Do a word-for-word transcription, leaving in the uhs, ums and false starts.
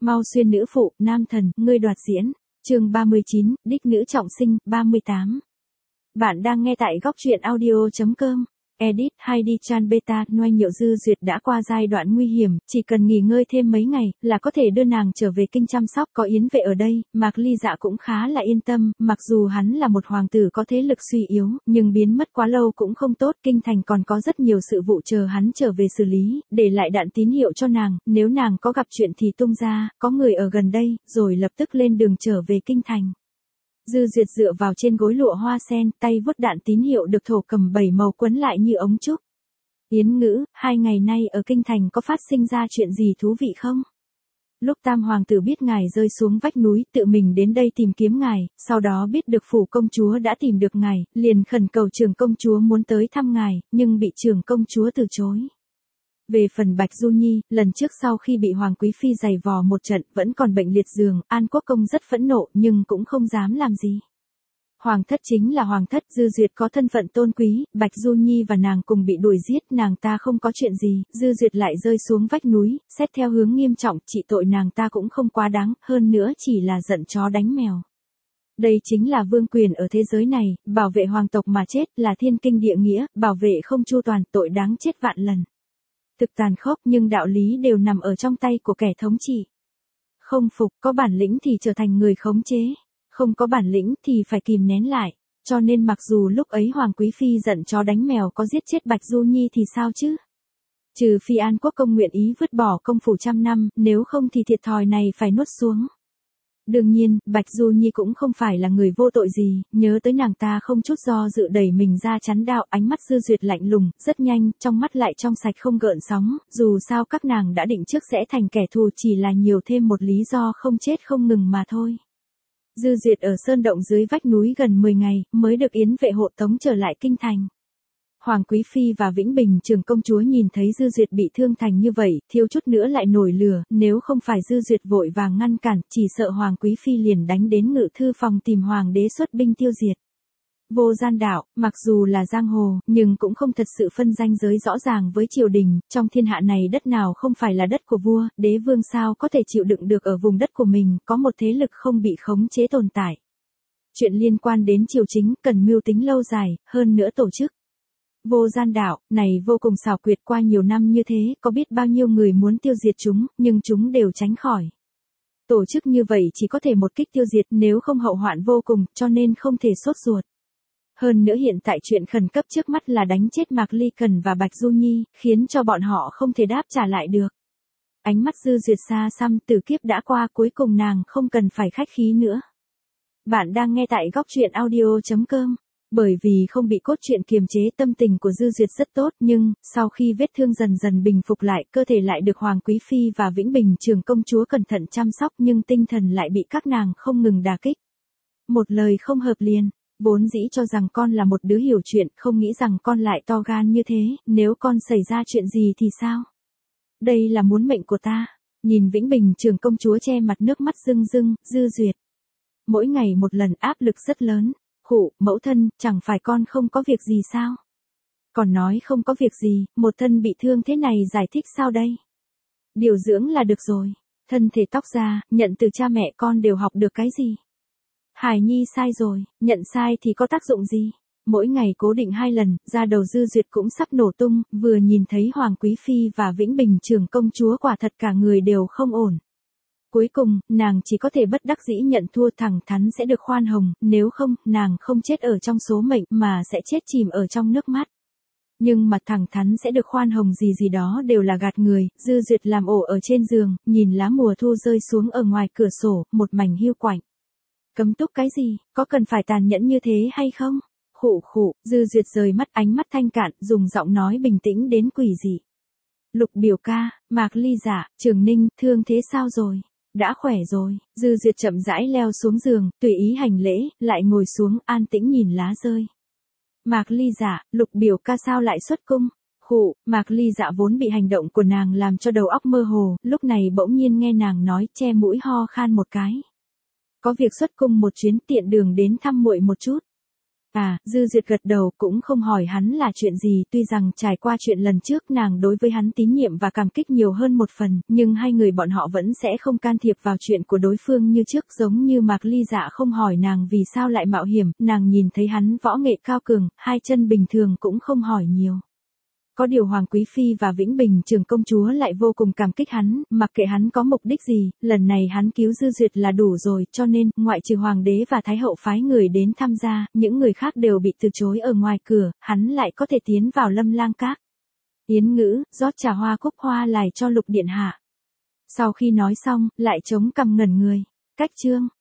Mau xuyên nữ phụ, nam thần, ngươi đoạt diễn. Chương ba mươi chín, đích nữ trọng sinh, ba mươi tám. Bạn đang nghe tại góc truyện audio chấm com. Edit Heidi Chan Beta. Ngoại Nhiệu Dư Duyệt đã qua giai đoạn nguy hiểm, chỉ cần nghỉ ngơi thêm mấy ngày là có thể đưa nàng trở về kinh chăm sóc. Có Yến Vệ ở đây, Mạc Ly Dạ cũng khá là yên tâm. Mặc dù hắn là một hoàng tử có thế lực suy yếu, nhưng biến mất quá lâu cũng không tốt. Kinh thành còn có rất nhiều sự vụ chờ hắn trở về xử lý, để lại đạn tín hiệu cho nàng. Nếu nàng có gặp chuyện thì tung ra, có người ở gần đây, rồi lập tức lên đường trở về kinh thành. Dư Duyệt dựa vào trên gối lụa hoa sen, tay vuốt đạn tín hiệu được thổ cầm bảy màu quấn lại như ống trúc. Yến Ngữ, hai ngày nay ở kinh thành có phát sinh ra chuyện gì thú vị không? Lúc Tam hoàng tử biết ngài rơi xuống vách núi, tự mình đến đây tìm kiếm ngài, sau đó biết được phủ công chúa đã tìm được ngài, liền khẩn cầu trưởng công chúa muốn tới thăm ngài, nhưng bị trưởng công chúa từ chối. Về phần Bạch Du Nhi, lần trước sau khi bị Hoàng Quý Phi giày vò một trận, vẫn còn bệnh liệt giường, An Quốc Công rất phẫn nộ nhưng cũng không dám làm gì. Hoàng thất chính là hoàng thất, Dư Duyệt có thân phận tôn quý, Bạch Du Nhi và nàng cùng bị đuổi giết, nàng ta không có chuyện gì, Dư Duyệt lại rơi xuống vách núi, xét theo hướng nghiêm trọng, trị tội nàng ta cũng không quá đáng, hơn nữa chỉ là giận chó đánh mèo. Đây chính là vương quyền ở thế giới này, bảo vệ hoàng tộc mà chết là thiên kinh địa nghĩa, bảo vệ không chu toàn, tội đáng chết vạn lần. Thực tàn khốc nhưng đạo lý đều nằm ở trong tay của kẻ thống trị. Không phục, có bản lĩnh thì trở thành người khống chế, không có bản lĩnh thì phải kìm nén lại. Cho nên mặc dù lúc ấy Hoàng Quý Phi giận chó đánh mèo có giết chết Bạch Du Nhi thì sao chứ? Trừ phi An Quốc Công nguyện ý vứt bỏ công phủ trăm năm, nếu không thì thiệt thòi này phải nuốt xuống. Đương nhiên, Bạch Du Nhi cũng không phải là người vô tội gì, nhớ tới nàng ta không chút do dự đẩy mình ra chắn đạo, ánh mắt Dư Duyệt lạnh lùng, rất nhanh, trong mắt lại trong sạch không gợn sóng, dù sao các nàng đã định trước sẽ thành kẻ thù, chỉ là nhiều thêm một lý do không chết không ngừng mà thôi. Dư Duyệt ở sơn động dưới vách núi gần mười ngày, mới được Yến Vệ hộ tống trở lại kinh thành. Hoàng Quý Phi và Vĩnh Bình trưởng công chúa nhìn thấy Dư Duyệt bị thương thành như vậy, thiếu chút nữa lại nổi lửa, nếu không phải Dư Duyệt vội vàng ngăn cản, chỉ sợ Hoàng Quý Phi liền đánh đến ngự thư phòng tìm Hoàng đế xuất binh tiêu diệt. Vô Gian Đạo, mặc dù là giang hồ, nhưng cũng không thật sự phân ranh giới rõ ràng với triều đình, trong thiên hạ này đất nào không phải là đất của vua, đế vương sao có thể chịu đựng được ở vùng đất của mình, có một thế lực không bị khống chế tồn tại. Chuyện liên quan đến triều chính, cần mưu tính lâu dài, hơn nữa tổ chức. Vô Gian Đạo, này vô cùng xảo quyệt, qua nhiều năm như thế, có biết bao nhiêu người muốn tiêu diệt chúng, nhưng chúng đều tránh khỏi. Tổ chức như vậy chỉ có thể một kích tiêu diệt, nếu không hậu hoạn vô cùng, cho nên không thể sốt ruột. Hơn nữa hiện tại chuyện khẩn cấp trước mắt là đánh chết Mạc Ly Cần và Bạch Du Nhi, khiến cho bọn họ không thể đáp trả lại được. Ánh mắt Dư Duyệt xa xăm, từ kiếp đã qua, cuối cùng nàng không cần phải khách khí nữa. Bạn đang nghe tại góc truyện audio chấm com. Bởi vì không bị cốt truyện kiềm chế, tâm tình của Dư Duyệt rất tốt, nhưng, sau khi vết thương dần dần bình phục lại, cơ thể lại được Hoàng Quý Phi và Vĩnh Bình trưởng công chúa cẩn thận chăm sóc, nhưng tinh thần lại bị các nàng không ngừng đả kích. Một lời không hợp liền, vốn dĩ cho rằng con là một đứa hiểu chuyện, không nghĩ rằng con lại to gan như thế, nếu con xảy ra chuyện gì thì sao? Đây là muốn mệnh của ta. Nhìn Vĩnh Bình trưởng công chúa che mặt nước mắt rưng rưng, Dư Duyệt. Mỗi ngày một lần, áp lực rất lớn. Khụ, mẫu thân, chẳng phải con không có việc gì sao? Còn nói không có việc gì, một thân bị thương thế này giải thích sao đây? Điều dưỡng là được rồi. Thân thể tóc ra, nhận từ cha mẹ con đều học được cái gì? Hải Nhi sai rồi, nhận sai thì có tác dụng gì? Mỗi ngày cố định hai lần, da đầu Dư Duyệt cũng sắp nổ tung, vừa nhìn thấy Hoàng Quý Phi và Vĩnh Bình trưởng công chúa quả thật cả người đều không ổn. Cuối cùng, nàng chỉ có thể bất đắc dĩ nhận thua, thẳng thắn sẽ được khoan hồng, nếu không, nàng không chết ở trong số mệnh, mà sẽ chết chìm ở trong nước mắt. Nhưng mà thẳng thắn sẽ được khoan hồng gì gì đó đều là gạt người, Dư Duyệt làm ổ ở trên giường, nhìn lá mùa thu rơi xuống ở ngoài cửa sổ, một mảnh hiu quạnh. Cấm túc cái gì, có cần phải tàn nhẫn như thế hay không? Khụ khụ, Dư Duyệt rời mắt, ánh mắt thanh cạn, dùng giọng nói bình tĩnh đến quỷ dị. Lục biểu ca, Mạc Ly Dạ, Trường Ninh, thương thế sao rồi? Đã khỏe rồi. Dư Duyệt chậm rãi leo xuống giường, tùy ý hành lễ, lại ngồi xuống, an tĩnh nhìn lá rơi. Mạc Ly Dạ, Lục biểu ca sao lại xuất cung? Khụ, Mạc Ly Dạ vốn bị hành động của nàng làm cho đầu óc mơ hồ, lúc này bỗng nhiên nghe nàng nói, che mũi ho khan một cái. Có việc xuất cung một chuyến, tiện đường đến thăm muội một chút. À, Dư Duyệt gật đầu cũng không hỏi hắn là chuyện gì, tuy rằng trải qua chuyện lần trước nàng đối với hắn tín nhiệm và cảm kích nhiều hơn một phần, nhưng hai người bọn họ vẫn sẽ không can thiệp vào chuyện của đối phương như trước, giống như Mạc Ly Dạ không hỏi nàng vì sao lại mạo hiểm, nàng nhìn thấy hắn võ nghệ cao cường, hai chân bình thường cũng không hỏi nhiều. Có điều Hoàng Quý Phi và Vĩnh Bình Trường công chúa lại vô cùng cảm kích hắn, mặc kệ hắn có mục đích gì, lần này hắn cứu Dư Duyệt là đủ rồi, cho nên, ngoại trừ Hoàng đế và Thái hậu phái người đến tham gia, những người khác đều bị từ chối ở ngoài cửa, hắn lại có thể tiến vào Lâm Lang Các. Yến Ngữ, rót trà hoa cúc hoa lại cho Lục điện hạ. Sau khi nói xong, lại chống cằm ngẩn người. Cách chương